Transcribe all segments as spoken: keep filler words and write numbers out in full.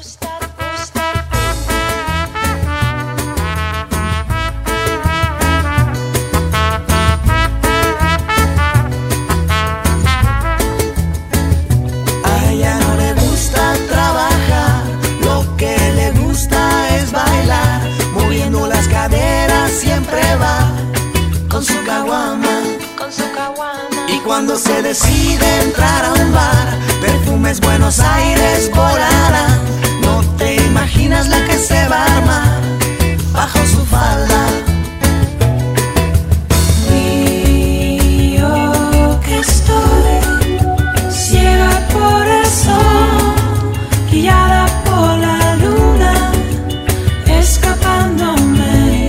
A ella no le gusta trabajar, lo que le gusta es bailar, moviendo las caderas siempre va con su caguama, con su caguama. Y cuando se decide entrar a un bar, perfumes Buenos Aires volarán. No te imaginas la que se va a armar bajo su falda. Y yo que estoy ciega por el sol, guiada por la luna, escapándome.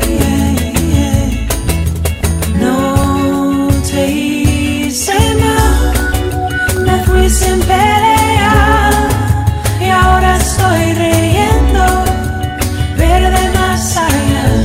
No te hice mal, me fui sin pelear, y ahora estoy riendo, verde más allá.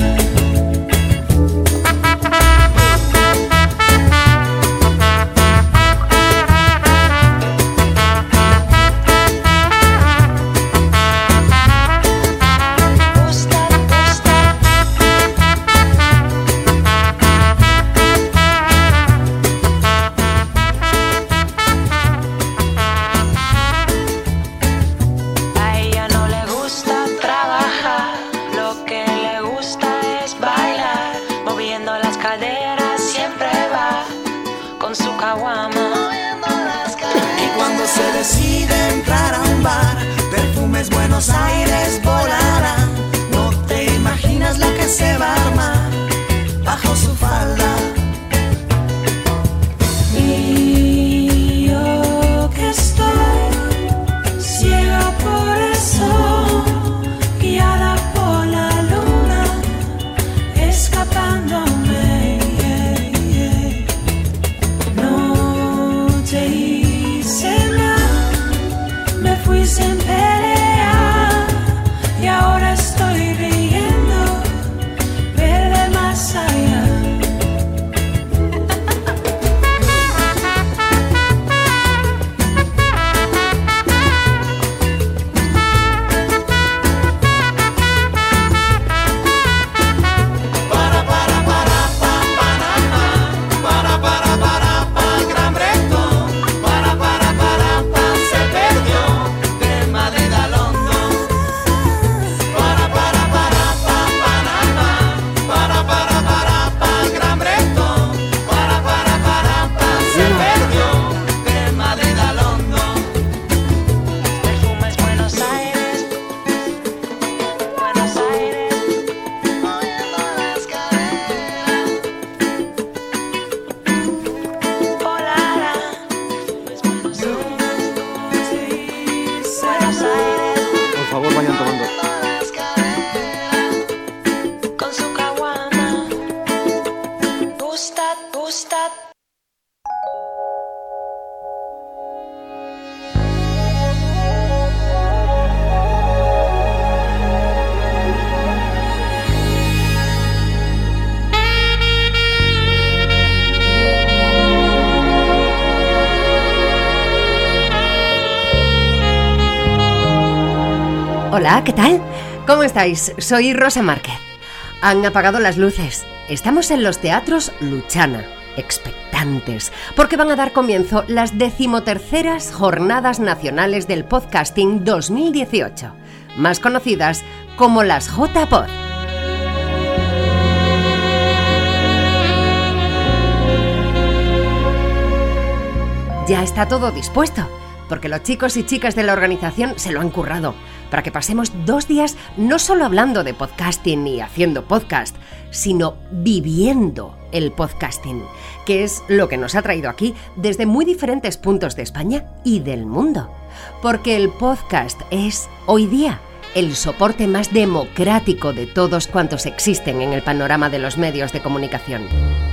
A ella no le gusta trabajar, lo que le gusta es bailar, moviendo las caderas siempre va con su caguama. Y cuando se decide entrar a un bar, perfumes Buenos Aires volarán. No te imaginas la que se va a armar bajo su falda. Y yo que estoy ciega por el sol, guiada por la luna, escapándome. No te hice mal, me fui sin pelear, y ahora estoy riendo, verde más allá. Para, para, para, pa, Panamá. Para, para, para, pa, Gran Bretón. Para, para, para, pa, se perdió de Madrid a London. Para, para, para, pa, Panamá. Para, para, para, pa, Gran Bretón. Para, para, para, pa, se perdió de Madrid a London. Perfumes Buenos Aires, Buenos Aires. Moviendo las caderas. Volará. Perfumes Buenos Aires, Buenos Aires, Por favor, vayan tomando. Las caderas. con su caguama. Gustat, gustat. Hola, ¿qué tal? ¿Cómo estáis? Soy Rosa Márquez. Han apagado las luces. Estamos en los teatros Luchana, expectantes, porque van a dar comienzo las decimoterceras Jornadas Nacionales del Podcasting dos mil dieciocho, más conocidas como las J P O D. Ya está todo dispuesto, porque los chicos y chicas de la organización se lo han currado, para que pasemos dos días no solo hablando de podcasting y haciendo podcast, sino viviendo el podcasting, que es lo que nos ha traído aquí desde muy diferentes puntos de España y del mundo. Porque el podcast es, hoy día, el soporte más democrático de todos cuantos existen en el panorama de los medios de comunicación.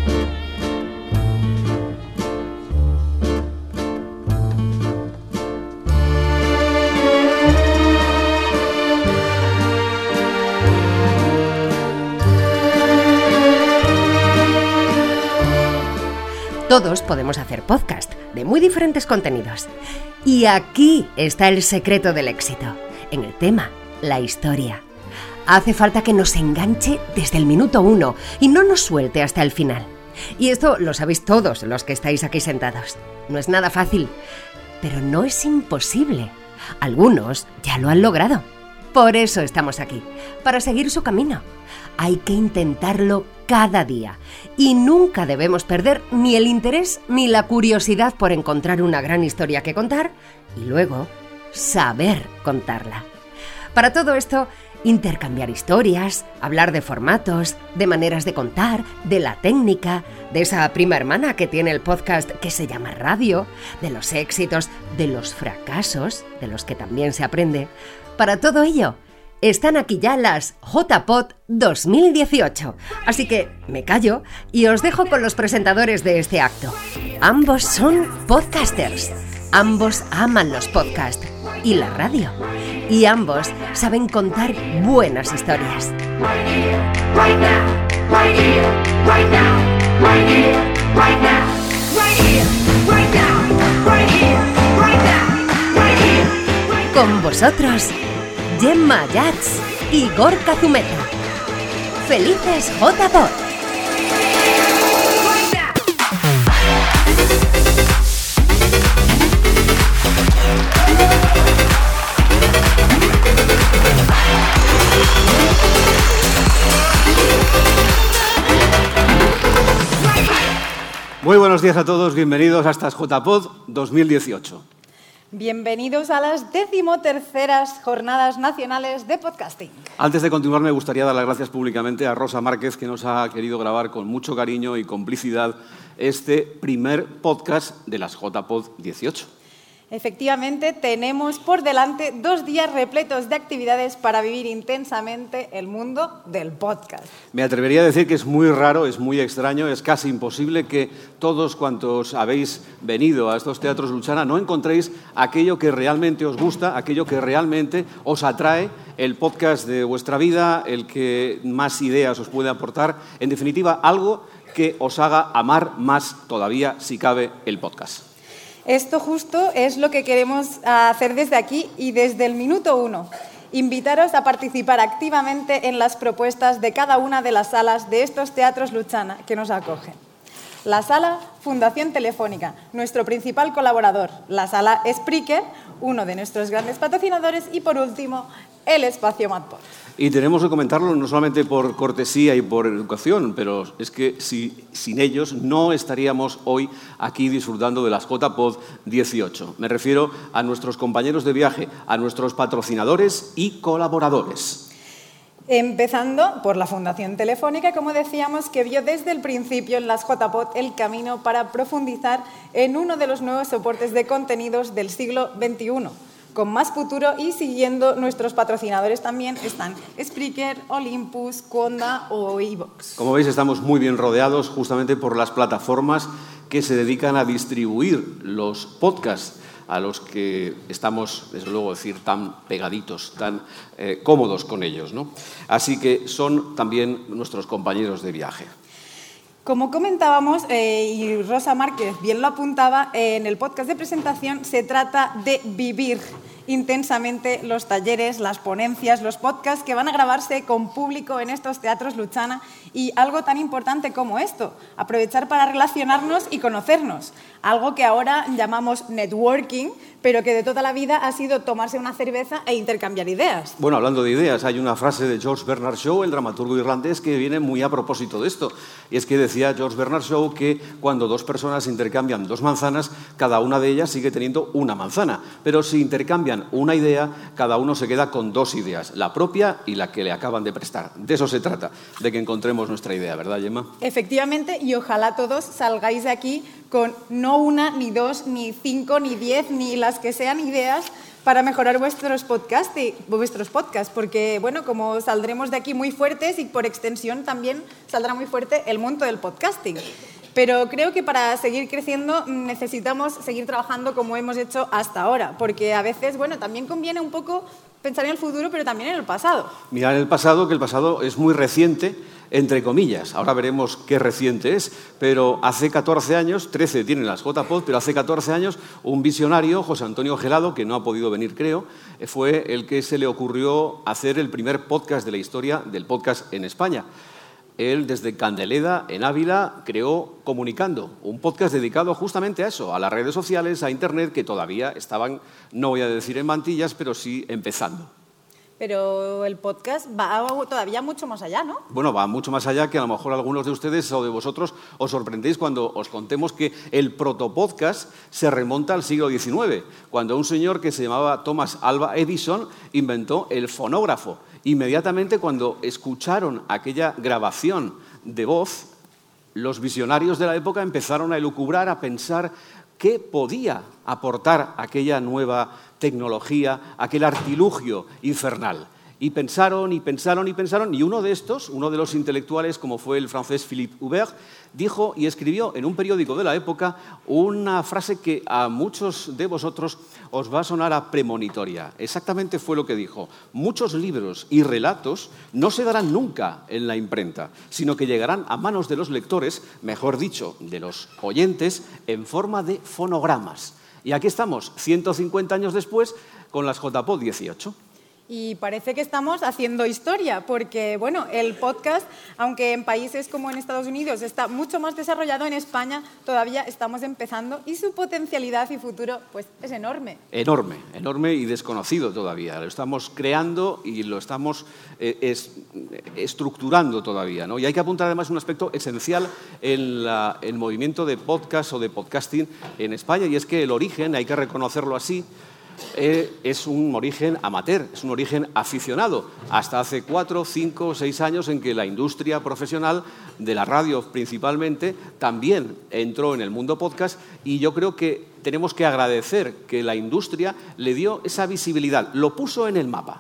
Todos podemos hacer podcast de muy diferentes contenidos. Y aquí está el secreto del éxito. en el tema, la historia. Hace falta que nos enganche desde el minuto uno y no nos suelte hasta el final. Y esto lo sabéis todos los que estáis aquí sentados. No es nada fácil, pero no es imposible. Algunos ya lo han logrado. Por eso estamos aquí, para seguir su camino. Hay que intentarlo cada día y nunca debemos perder ni el interés ni la curiosidad por encontrar una gran historia que contar y luego saber contarla. Para todo esto, intercambiar historias, hablar de formatos, de maneras de contar, de la técnica, de esa prima hermana que tiene el podcast que se llama radio, de los éxitos, de los fracasos, de los que también se aprende. Para todo ello, están aquí ya las J P O D dos mil dieciocho, así que me callo y os dejo con los presentadores de este acto. Ambos son podcasters, ambos aman los podcasts y la radio, y ambos saben contar buenas historias. Con vosotros, Gemma Yats y Gorka Zumeta. ¡Felices J P O D! Muy buenos días a todos, bienvenidos a estas J P O D dos mil dieciocho. Bienvenidos a las decimoterceras Jornadas Nacionales de Podcasting. Antes de continuar, me gustaría dar las gracias públicamente a Rosa Márquez, que nos ha querido grabar con mucho cariño y complicidad este primer podcast de las J P O D dieciocho. Efectivamente, tenemos por delante dos días repletos de actividades para vivir intensamente el mundo del podcast. Me atrevería a decir que es muy raro, es muy extraño, es casi imposible que todos cuantos habéis venido a estos teatros Luchana no encontréis aquello que realmente os gusta, aquello que realmente os atrae, el podcast de vuestra vida, el que más ideas os puede aportar, en definitiva, algo que os haga amar más todavía, si cabe, el podcast. Esto justo es lo que queremos hacer desde aquí y desde el minuto uno. Invitaros a participar activamente en las propuestas de cada una de las salas de estos teatros Luchana que nos acogen. La sala Fundación Telefónica, nuestro principal colaborador. La sala Spreaker, uno de nuestros grandes patrocinadores. Y por último, el espacio Madpod. Y tenemos que comentarlo no solamente por cortesía y por educación, pero es que si, sin ellos no estaríamos hoy aquí disfrutando de las J P O D dieciocho. Me refiero a nuestros compañeros de viaje, a nuestros patrocinadores y colaboradores. Empezando por la Fundación Telefónica, como decíamos, que vio desde el principio en las J P O D el camino para profundizar en uno de los nuevos soportes de contenidos del siglo veintiuno. Con más futuro y siguiendo nuestros patrocinadores también están Spreaker, Olympus, Conda o iVoox. Como veis, estamos muy bien rodeados justamente por las plataformas que se dedican a distribuir los podcasts a los que estamos, desde luego, decir, tan pegaditos, tan eh, cómodos con ellos, ¿no? Así que son también nuestros compañeros de viaje. Como comentábamos, eh, y Rosa Márquez bien lo apuntaba, eh, en el podcast de presentación se trata de vivir intensamente los talleres, las ponencias, los podcasts que van a grabarse con público en estos teatros Luchana y algo tan importante como esto, aprovechar para relacionarnos y conocernos, algo que ahora llamamos networking, pero que de toda la vida ha sido tomarse una cerveza e intercambiar ideas. Bueno, hablando de ideas, hay una frase de George Bernard Shaw, el dramaturgo irlandés, que viene muy a propósito de esto. Y es que decía George Bernard Shaw que cuando dos personas intercambian dos manzanas, cada una de ellas sigue teniendo una manzana. Pero si intercambian una idea, cada uno se queda con dos ideas, la propia y la que le acaban de prestar. De eso se trata, de que encontremos nuestra idea, ¿verdad, Gemma? Efectivamente, y ojalá todos salgáis de aquí con no una, ni dos, ni cinco, ni diez, ni las que sean ideas para mejorar vuestros podcasts, vuestros podcasts, porque, bueno, como saldremos de aquí muy fuertes y por extensión también saldrá muy fuerte el mundo del podcasting. Pero creo que para seguir creciendo necesitamos seguir trabajando como hemos hecho hasta ahora, porque a veces, bueno, también conviene un poco pensar en el futuro, pero también en el pasado. Mirar el pasado, que el pasado es muy reciente, entre comillas. Ahora veremos qué reciente es, pero hace catorce años, trece tienen las J P O D, pero hace catorce años un visionario, José Antonio Gelado, que no ha podido venir, creo, fue el que se le ocurrió hacer el primer podcast de la historia del podcast en España. Él, desde Candeleda, en Ávila, creó Comunicando, un podcast dedicado justamente a eso, a las redes sociales, a Internet, que todavía estaban, no voy a decir en mantillas, pero sí empezando. Pero el podcast va todavía mucho más allá, ¿no? Bueno, va mucho más allá, que a lo mejor algunos de ustedes o de vosotros os sorprendéis cuando os contemos que el protopodcast se remonta al siglo diecinueve, cuando un señor que se llamaba Thomas Alva Edison inventó el fonógrafo. Inmediatamente, cuando escucharon aquella grabación de voz, los visionarios de la época empezaron a elucubrar, a pensar qué podía aportar aquella nueva tecnología, aquel artilugio infernal. Y pensaron, y pensaron, y pensaron, y uno de estos, uno de los intelectuales, como fue el francés Philippe Hubert, dijo y escribió en un periódico de la época una frase que a muchos de vosotros os va a sonar a premonitoria. Exactamente fue lo que dijo: muchos libros y relatos no se darán nunca en la imprenta, sino que llegarán a manos de los lectores, mejor dicho, de los oyentes, en forma de fonogramas. Y aquí estamos, ciento cincuenta años después, con las J P O D dieciocho. Y parece que estamos haciendo historia, porque bueno, el podcast, aunque en países como en Estados Unidos está mucho más desarrollado, en España todavía estamos empezando y su potencialidad y futuro pues, es enorme. Enorme, enorme y desconocido todavía. Lo estamos creando y lo estamos eh, es, estructurando todavía, ¿no? Y hay que apuntar además un aspecto esencial en la, el movimiento de podcast o de podcasting en España, y es que el origen, hay que reconocerlo así, Eh, es un origen amateur, es un origen aficionado, hasta hace cuatro, cinco, seis años en que la industria profesional de la radio principalmente también entró en el mundo podcast, y yo creo que tenemos que agradecer que la industria le dio esa visibilidad, lo puso en el mapa.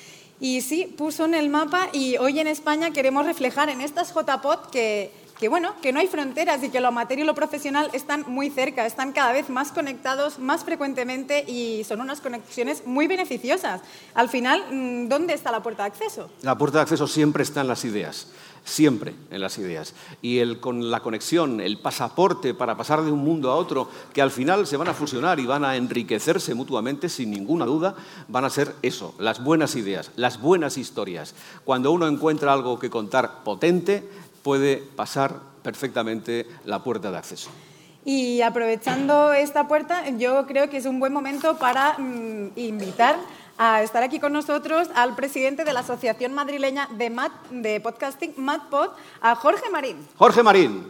Y sí, puso en el mapa, y hoy en España queremos reflejar en estas J P O D que... que bueno, que no hay fronteras y que lo amateur y lo profesional están muy cerca, están cada vez más conectados, más frecuentemente, y son unas conexiones muy beneficiosas. Al final, ¿dónde está la puerta de acceso? La puerta de acceso siempre está en las ideas, siempre en las ideas. Y el, con la conexión, el pasaporte para pasar de un mundo a otro, que al final se van a fusionar y van a enriquecerse mutuamente, sin ninguna duda, van a ser eso, las buenas ideas, las buenas historias. Cuando uno encuentra algo que contar potente, puede pasar perfectamente la puerta de acceso. Y aprovechando esta puerta, yo creo que es un buen momento para mm, invitar a estar aquí con nosotros al presidente de la Asociación Madrileña de, Mat, de Podcasting, MadPod, a Jorge Marín. Jorge Marín.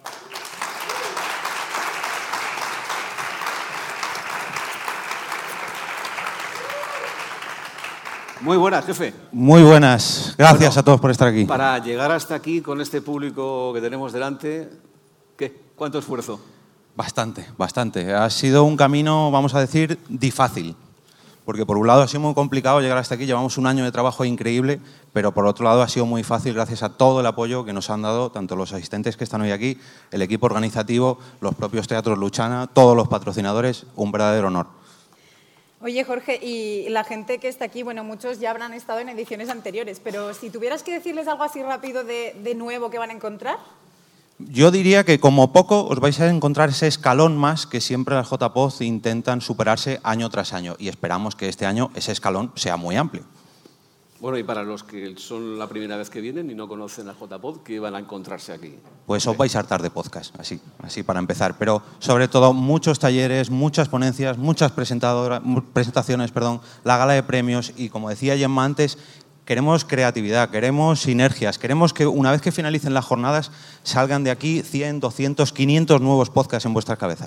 Muy buenas, jefe. Muy buenas. Gracias bueno, a todos por estar aquí. Para llegar hasta aquí con este público que tenemos delante, ¿qué? ¿Cuánto esfuerzo? Bastante, bastante. Ha sido un camino, vamos a decir, difícil. Porque por un lado ha sido muy complicado llegar hasta aquí, llevamos un año de trabajo increíble, pero por otro lado ha sido muy fácil gracias a todo el apoyo que nos han dado tanto los asistentes que están hoy aquí, el equipo organizativo, los propios teatros Luchana, todos los patrocinadores, un verdadero honor. Oye, Jorge, y la gente que está aquí, bueno, muchos ya habrán estado en ediciones anteriores, pero si tuvieras que decirles algo así rápido de, de nuevo que van a encontrar. Yo diría que como poco os vais a encontrar ese escalón más que siempre las J P O D intentan superarse año tras año, y esperamos que este año ese escalón sea muy amplio. Bueno, y para los que son la primera vez que vienen y no conocen la J P O D, ¿qué van a encontrarse aquí? Pues os vais a hartar de podcast, así, así para empezar. Pero sobre todo muchos talleres, muchas ponencias, muchas presentadoras, presentaciones, perdón, la gala de premios, y como decía Gemma antes, queremos creatividad, queremos sinergias, queremos que una vez que finalicen las jornadas salgan de aquí cien, doscientos, quinientos nuevos podcasts en vuestras cabezas.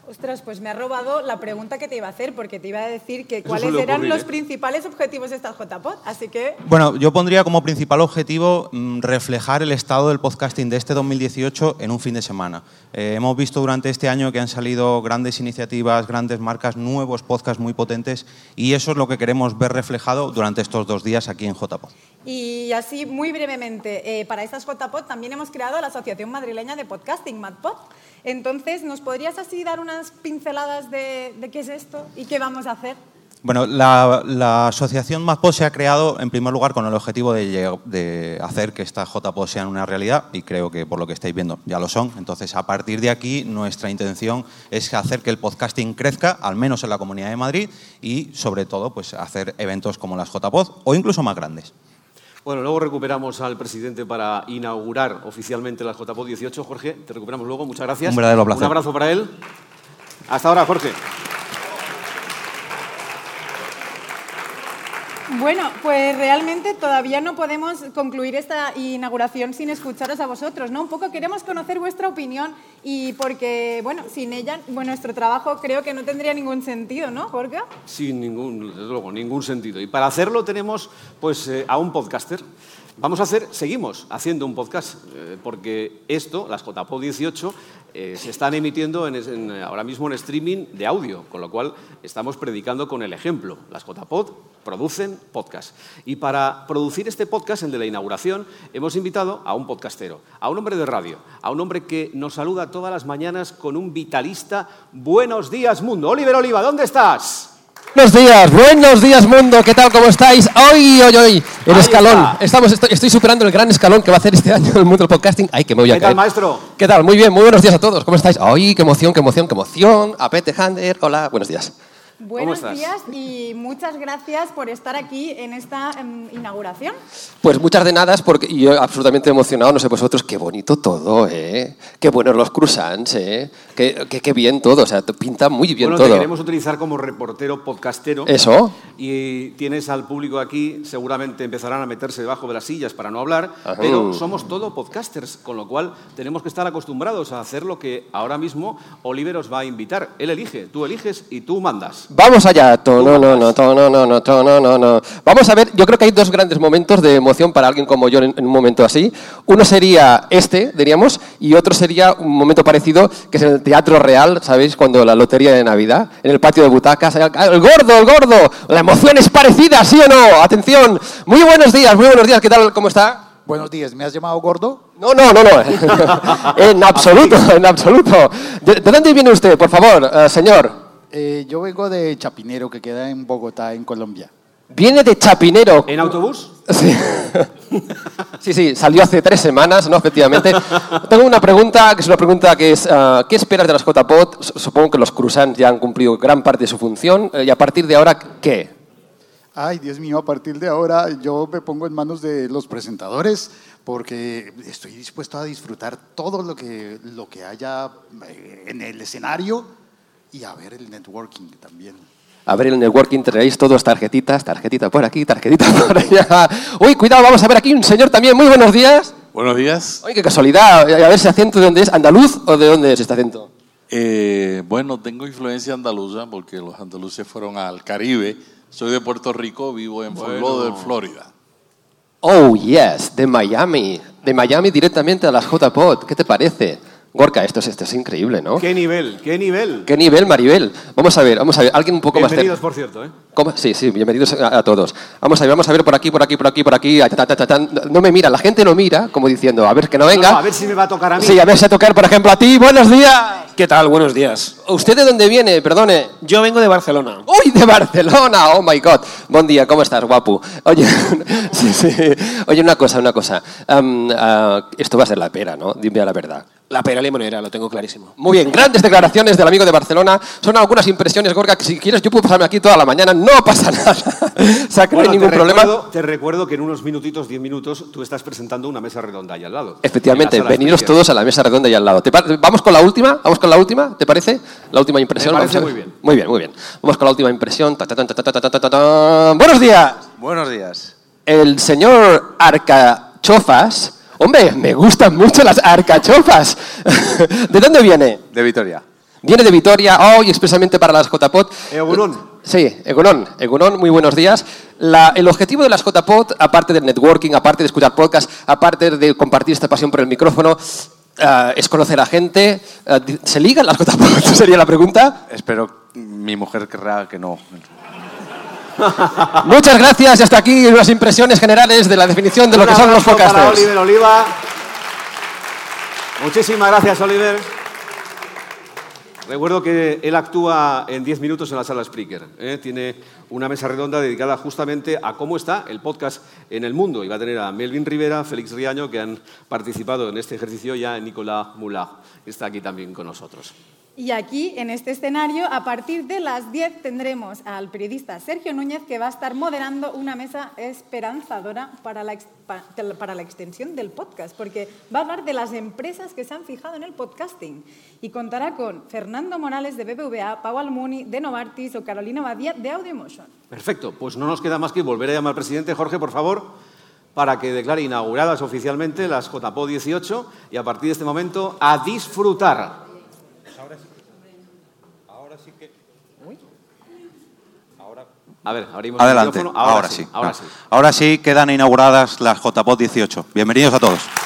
Ostras, pues me ha robado la pregunta que te iba a hacer, porque te iba a decir que Eso cuáles suele eran ocurrir, los ¿eh? principales objetivos de esta J P O D, así que... Bueno, yo pondría como principal objetivo mmm, reflejar el estado del podcasting de este dos mil dieciocho en un fin de semana. Eh, hemos visto durante este año que han salido grandes iniciativas, grandes marcas, nuevos podcasts muy potentes, y eso es lo que queremos ver reflejado durante estos dos días aquí en J P O D. Y así, muy brevemente, eh, para estas J P O D también hemos creado la Asociación Madrileña de Podcasting, MadPod. Entonces, ¿nos podrías así dar unas pinceladas de, de qué es esto y qué vamos a hacer? Bueno, la, la asociación MadPod se ha creado en primer lugar con el objetivo de, de hacer que estas J P O D sean una realidad, y creo que por lo que estáis viendo ya lo son. Entonces, a partir de aquí, nuestra intención es hacer que el podcasting crezca, al menos en la Comunidad de Madrid, y sobre todo pues, hacer eventos como las J P O D o incluso más grandes. Bueno, luego recuperamos al presidente para inaugurar oficialmente las J P O D dieciocho. Jorge, te recuperamos luego. Muchas gracias. Un verdadero placer. Un abrazo para él. Hasta ahora, Jorge. Bueno, pues realmente todavía no podemos concluir esta inauguración sin escucharos a vosotros, ¿no? Un poco queremos conocer vuestra opinión y porque, bueno, sin ella, bueno, nuestro trabajo creo que no tendría ningún sentido, ¿no, Jorge? Sin ningún, desde luego, ningún sentido. Y para hacerlo tenemos pues, eh, a un podcaster. Vamos a hacer, seguimos haciendo un podcast, eh, porque esto, las J P O D dieciocho, eh, se están emitiendo en, en, ahora mismo en streaming de audio, con lo cual estamos predicando con el ejemplo. Las J P O D producen podcast. Y para producir este podcast, el de la inauguración, hemos invitado a un podcastero, a un hombre de radio, a un hombre que nos saluda todas las mañanas con un vitalista. Buenos días, mundo. Oliver Oliva, ¿dónde estás? Buenos días, buenos días mundo, ¿qué tal? ¿Cómo estáis? Hoy, hoy, hoy, el Ahí escalón. está. Estamos, estoy, estoy superando el gran escalón que va a hacer este año el mundo del podcasting. Ay, que me voy a ¿Qué caer. tal, maestro? ¿Qué tal? Muy bien, muy buenos días a todos. ¿Cómo estáis? Ay, qué emoción, qué emoción, qué emoción. Apete Hander, hola, buenos días. Buenos estás? días y muchas gracias por estar aquí en esta em, inauguración. Pues muchas de nada, porque y yo absolutamente emocionado, no sé vosotros, qué bonito todo, ¿eh? Qué buenos los croissants, ¿eh? Qué, qué, qué bien todo, o sea, pinta muy bien Bueno, todo. te queremos utilizar como reportero podcastero. Eso. Y tienes al público aquí, seguramente empezarán a meterse debajo de las sillas para no hablar, Ajá. pero somos todo podcasters, con lo cual tenemos que estar acostumbrados a hacer lo que ahora mismo Oliver os va a invitar. Él elige, tú eliges y tú mandas. Vamos allá, to, no, no, no, to, no, no, no, to, no, no, no. Vamos a ver, yo creo que hay dos grandes momentos de emoción para alguien como yo en, en un momento así. Uno sería este, diríamos, y otro sería un momento parecido, que es en el Teatro Real, ¿sabéis? Cuando la lotería de Navidad, en el patio de butacas, el, el gordo, el gordo, la emoción es parecida, ¿sí o no? Atención, muy buenos días, muy buenos días, ¿qué tal? ¿Cómo está? Buenos días, ¿me has llamado gordo? No, no, no, no, en absoluto, en absoluto. ¿De, de dónde viene usted, por favor, eh, señor? Eh, yo vengo de Chapinero, que queda en Bogotá, en Colombia. Viene de Chapinero. ¿En autobús? Sí. sí, sí, salió hace tres semanas, ¿no? Efectivamente. Tengo una pregunta, que es una pregunta que es, uh, ¿qué esperas de las J P O D? Supongo que los croissants ya han cumplido gran parte de su función, eh, y a partir de ahora, ¿qué? Ay, Dios mío, a partir de ahora yo me pongo en manos de los presentadores porque estoy dispuesto a disfrutar todo lo que, lo que haya en el escenario y a ver el networking también. A ver, el networking traéis todos tarjetitas, tarjetita por aquí, tarjetita por allá. Uy, cuidado, vamos a ver aquí un señor también. Muy buenos días. Buenos días. Uy, qué casualidad. A ver ese acento de dónde es, ¿andaluz o de dónde es este acento? Eh, bueno, tengo influencia andaluza porque los andaluces fueron al Caribe. Soy de Puerto Rico, vivo en Fort Lauderdale, Florida. Oh, yes, de Miami. De Miami directamente a las J P O D. ¿Qué te parece? Gorka, esto es, esto es increíble, ¿no? ¿Qué nivel? ¿Qué nivel? ¿Qué nivel, Maribel? Vamos a ver, vamos a ver. Alguien un poco más... Bienvenidos, por cierto, ¿eh? ¿Cómo? Sí, sí, bienvenidos a, a todos. Vamos a ver, vamos a ver por aquí, por aquí, por aquí, por aquí. Ta, ta, ta, ta. No me mira, la gente no mira, como diciendo, a ver, que no venga. No, no, a ver si me va a tocar a mí. Sí, a ver si a tocar, por ejemplo, a ti. ¡Buenos días! ¿Qué tal? Buenos días. ¿Usted de dónde viene? Perdone. Yo vengo de Barcelona. ¡Uy, de Barcelona! ¡Oh, my God! Buen día, ¿cómo estás, guapo? Oye, sí, sí. Oye, una cosa, una cosa. Um, uh, esto va a ser la pera, ¿no? Dime la verdad. La pera limonera, lo tengo clarísimo. Muy bien, grandes declaraciones del amigo de Barcelona. Son algunas impresiones, Gorka, que si quieres yo puedo pasarme aquí toda la mañana, no pasa nada. O sea, que Bueno, no hay ningún te problema. Recuerdo, te recuerdo que en unos minutitos, diez minutos, tú estás presentando una mesa redonda ahí al lado. Efectivamente, En la sala veniros especial. todos a la mesa redonda y al lado. ¿Te par- ¿Vamos con la última? ¿Vamos con la última? ¿Te parece? La última impresión. Me parece Vamos a- muy bien. Muy bien, muy bien. Vamos con la última impresión. Ta, ta, ta, ta, ta, ta, ta, ta, ta. ¡Buenos días! Buenos días. El señor Arcachofas. Hombre, me gustan mucho las arcachofas. ¿De dónde viene? De Vitoria. Viene de Vitoria hoy expresamente para las J P O D. Egunon. Sí, Egunon. Egunon, muy buenos días. La, el objetivo de las J P O D, aparte del networking, aparte de escuchar podcast, aparte de compartir esta pasión por el micrófono, uh, es conocer a gente. Uh, ¿Se ligan las J P O D? Sería la pregunta. Espero mi mujer querrá que no. Muchas gracias y hasta aquí unas impresiones generales de la definición de lo que son los podcasters. Para Oliver Oliva. Muchísimas gracias, Oliver. Recuerdo que él actúa en diez minutos en la sala Spreaker. ¿eh? Tiene una mesa redonda dedicada justamente a cómo está el podcast en el mundo. Y va a tener a Melvin Rivera, Félix Riaño, que han participado en este ejercicio, ya Nicolas Moulin está aquí también con nosotros. Y aquí, en este escenario, a partir de las diez tendremos al periodista Sergio Núñez, que va a estar moderando una mesa esperanzadora para la, para la extensión del podcast, porque va a hablar de las empresas que se han fijado en el podcasting y contará con Fernando Morales de B B V A, Pau Almuni de Novartis o Carolina Badía de Audiomotion. Perfecto, pues no nos queda más que volver a llamar al presidente. Jorge, por favor, para que declare inauguradas oficialmente las J P O D dieciocho y a partir de este momento a disfrutar. A ver, abrimos Adelante, el micrófono. Ahora, ahora sí, sí. Ahora no. sí. Ahora sí quedan inauguradas las J P O D dieciocho. Bienvenidos a todos.